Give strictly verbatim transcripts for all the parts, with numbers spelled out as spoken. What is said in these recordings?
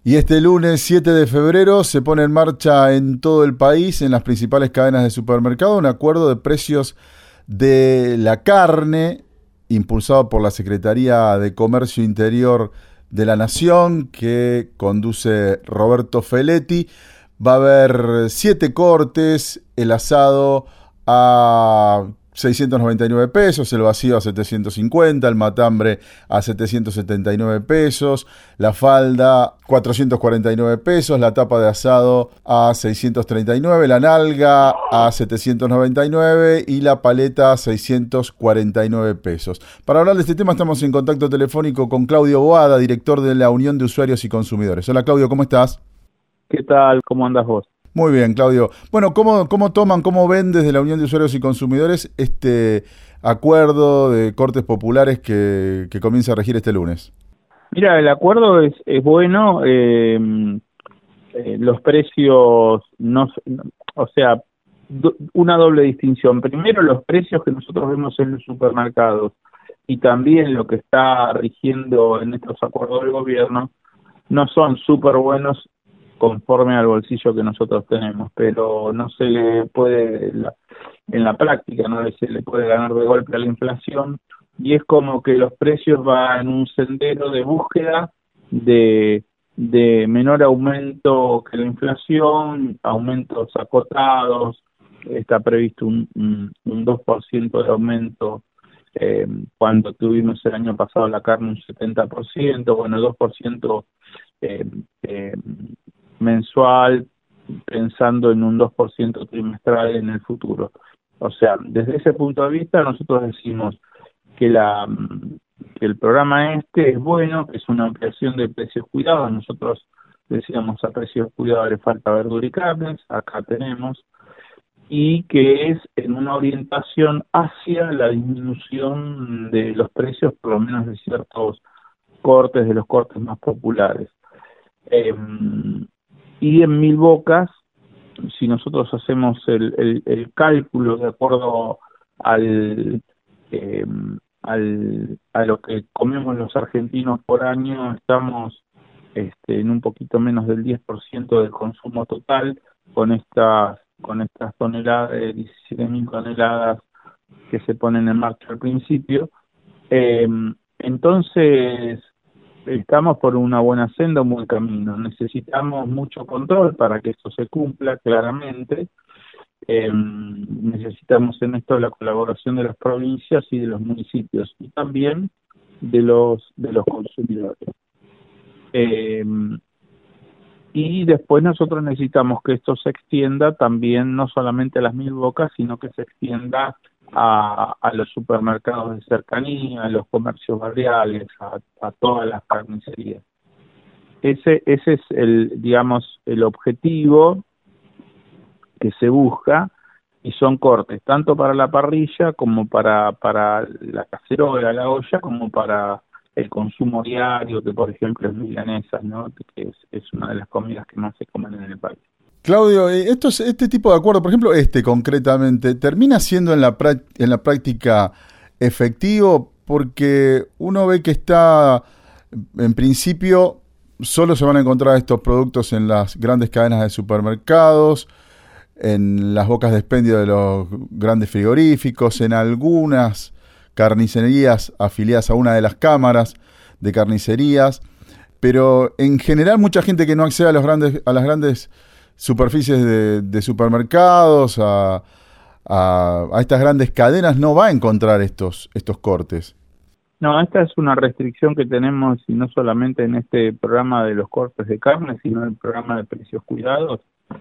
Y este lunes siete de febrero se pone en marcha en todo el país, en las principales cadenas de supermercado, un acuerdo de precios de la carne impulsado por la Secretaría de Comercio Interior de la Nación, que conduce Roberto Feletti. Va a haber siete cortes, el asado a seiscientos noventa y nueve pesos, el vacío a setecientos cincuenta, el matambre a setecientos setenta y nueve pesos, la falda cuatrocientos cuarenta y nueve pesos, la tapa de asado a seiscientos treinta y nueve, la nalga a setecientos noventa y nueve y la paleta a seiscientos cuarenta y nueve pesos. Para hablar de este tema estamos en contacto telefónico con Claudio Boada, director de la Unión de Usuarios y Consumidores. Hola Claudio, ¿cómo estás? ¿Qué tal? ¿Cómo andas vos? Muy bien, Claudio. Bueno, ¿cómo, cómo toman, cómo ven desde la Unión de Usuarios y Consumidores este acuerdo de cortes populares que, que comienza a regir este lunes? Mira, el acuerdo es, es bueno, eh, eh, los precios, no, o sea, do, una doble distinción. Primero, los precios que nosotros vemos en los supermercados y también lo que está rigiendo en estos acuerdos del gobierno no son súper buenos conforme al bolsillo que nosotros tenemos, pero no se le puede, la, en la práctica no se le puede ganar de golpe a la inflación, y es como que los precios van en un sendero de búsqueda de, de menor aumento que la inflación, aumentos acotados, está previsto un, un, un dos por ciento de aumento, eh, cuando tuvimos el año pasado la carne un setenta por ciento, bueno, dos por ciento eh, eh, mensual, pensando en un dos por ciento trimestral en el futuro. O sea, desde ese punto de vista nosotros decimos que la que el programa este es bueno, que es una ampliación de precios cuidados. Nosotros decíamos a precios cuidados le falta verdura y carnes, acá tenemos, y que es en una orientación hacia la disminución de los precios, por lo menos de ciertos cortes, de los cortes más populares. Eh, y en Mil Bocas, si nosotros hacemos el, el, el cálculo de acuerdo al, eh, al a lo que comemos los argentinos por año, estamos este, en un poquito menos del diez por ciento del consumo total, con estas con estas toneladas, eh, diecisiete mil toneladas que se ponen en marcha al principio. Eh, entonces, estamos por una buena senda, un buen camino. Necesitamos mucho control para que esto se cumpla claramente. Eh, necesitamos en esto la colaboración de las provincias y de los municipios, y también de los de los consumidores. Eh, y después nosotros necesitamos que esto se extienda también, no solamente a las Mil Bocas, sino que se extienda a, a los supermercados de cercanía, a los comercios barriales, a, a todas las carnicerías. Ese, ese es el, digamos, el objetivo que se busca, y son cortes tanto para la parrilla como para, para la cacerola, la olla, como para el consumo diario, que por ejemplo es milanesas, ¿no? Que es, es una de las comidas que más se comen en el país. Claudio, estos, este tipo de acuerdo, por ejemplo este concretamente, ¿termina siendo en la, en la práctica efectivo? Porque uno ve que está, en principio, solo se van a encontrar estos productos en las grandes cadenas de supermercados, en las bocas de expendio de los grandes frigoríficos, en algunas carnicerías afiliadas a una de las cámaras de carnicerías, pero en general mucha gente que no accede a los grandes, a las grandes superficies de, de supermercados, a, a, a estas grandes cadenas, no va a encontrar estos, estos cortes. No, esta es una restricción que tenemos, y no solamente en este programa de los cortes de carne, sino en el programa de precios cuidados,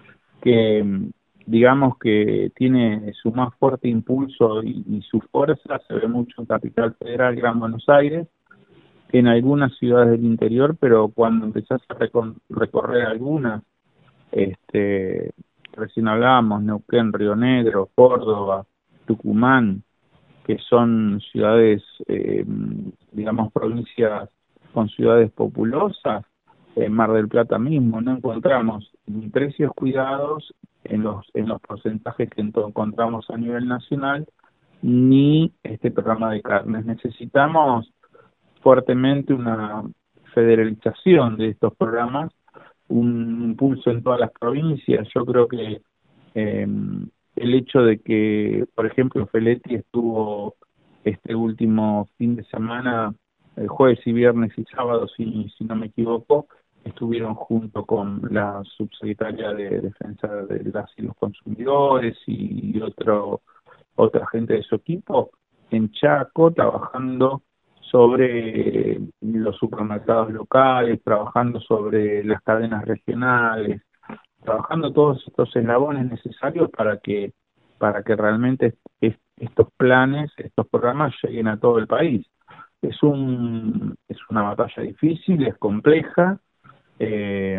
que digamos que tiene su más fuerte impulso y, y su fuerza se ve mucho en Capital Federal, Gran Buenos Aires, en algunas ciudades del interior, pero cuando empezás a recon, recorrer algunas, este, recién hablábamos, Neuquén, Río Negro, Córdoba, Tucumán, que son ciudades, eh, digamos, provincias con ciudades populosas, en Mar del Plata mismo, no encontramos ni precios cuidados en los en los porcentajes que encontramos a nivel nacional, ni este programa de carnes. Necesitamos fuertemente una federalización de estos programas un impulso en todas las provincias. Yo creo que eh, el hecho de que, por ejemplo, Feletti estuvo este último fin de semana, el jueves y viernes y sábado, si, si no me equivoco, estuvieron junto con la subsecretaria de Defensa de las y los Consumidores y otro otra gente de su equipo en Chaco trabajando sobre los supermercados locales, trabajando sobre las cadenas regionales, trabajando todos estos eslabones necesarios para que para que realmente est estos planes, estos programas lleguen a todo el país. Es un es una batalla difícil, es compleja, eh,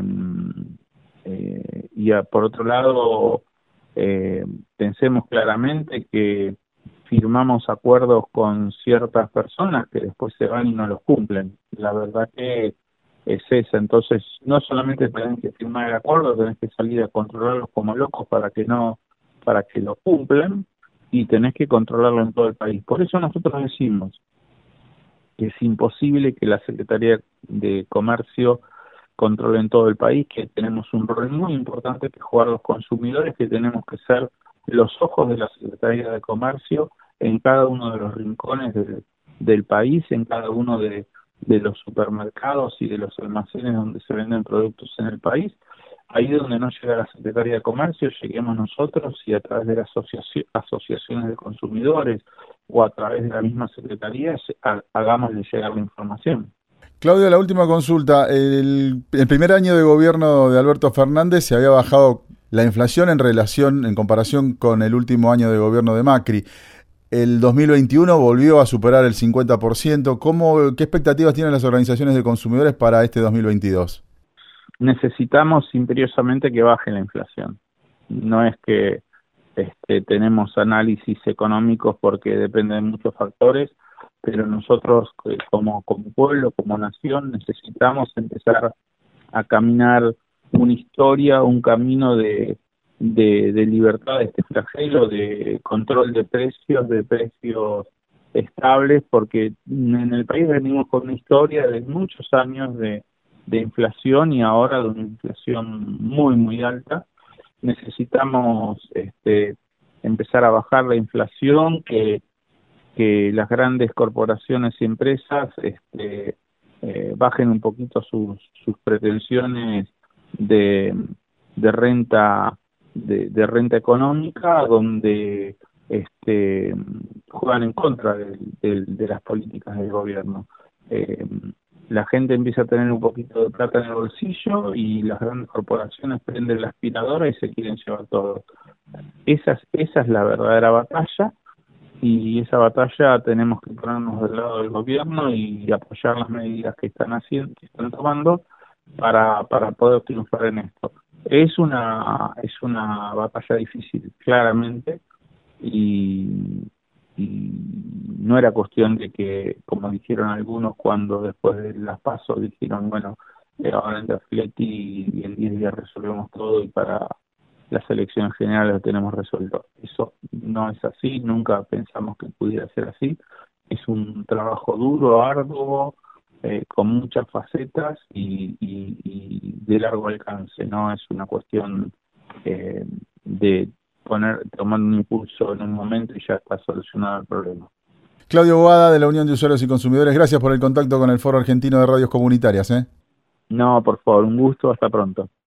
eh, y a, por otro lado, eh, pensemos claramente que firmamos acuerdos con ciertas personas que después se van y no los cumplen. La verdad que es esa. Entonces, no solamente tenés que firmar el acuerdo, tenés que salir a controlarlos como locos para que no, para que lo cumplan, y tenés que controlarlo en todo el país. Por eso nosotros decimos que es imposible que la Secretaría de Comercio controle en todo el país, que tenemos un rol muy importante que jugar los consumidores, que tenemos que ser los ojos de la Secretaría de Comercio en cada uno de los rincones de, del país, en cada uno de, de los supermercados y de los almacenes donde se venden productos en el país. Ahí donde no llega la Secretaría de Comercio, lleguemos nosotros, y a través de las asociaci- asociaciones de consumidores o a través de la misma Secretaría ha- hagámosle llegar la información. Claudio, la última consulta. El, el primer año de gobierno de Alberto Fernández se había bajado la inflación en relación, en comparación con el último año de gobierno de Macri. El dos mil veintiuno volvió a superar el cincuenta por ciento. ¿Cómo, qué expectativas tienen las organizaciones de consumidores para este dos mil veintidós? Necesitamos imperiosamente que baje la inflación. No es que este, tenemos análisis económicos porque depende de muchos factores, pero nosotros eh, como, como pueblo, como nación, necesitamos empezar a caminar una historia, un camino de, de, de libertad de este flagelo, de control de precios, de precios estables, porque en el país venimos con una historia de muchos años de de inflación, y ahora de una inflación muy muy alta. Necesitamos este, empezar a bajar la inflación, que que las grandes corporaciones y empresas este, eh, bajen un poquito sus sus pretensiones de, de renta de, de renta económica, donde este juegan en contra de, de, de las políticas del gobierno. Eh, la gente empieza a tener un poquito de plata en el bolsillo y las grandes corporaciones prenden la aspiradora y se quieren llevar todo. Esa es, esa es la verdadera batalla, y esa batalla tenemos que ponernos del lado del gobierno y apoyar las medidas que están haciendo, que están tomando para para poder triunfar en esto. Es una es una batalla difícil, claramente, y y no era cuestión de que, como dijeron algunos cuando después de las PASO dijeron, bueno, eh, ahora entra Feletti y en diez días resolvemos todo y para las elecciones generales lo tenemos resuelto. Eso no es así, nunca pensamos que pudiera ser así. Es un trabajo duro, arduo, eh, con muchas facetas y, y, y de largo alcance. No es una cuestión eh, de poner tomar un impulso en un momento y ya está solucionado el problema. Claudio Boada, de la Unión de Usuarios y Consumidores, gracias por el contacto con el Foro Argentino de Radios Comunitarias. ¿eh? No, por favor, un gusto, hasta pronto.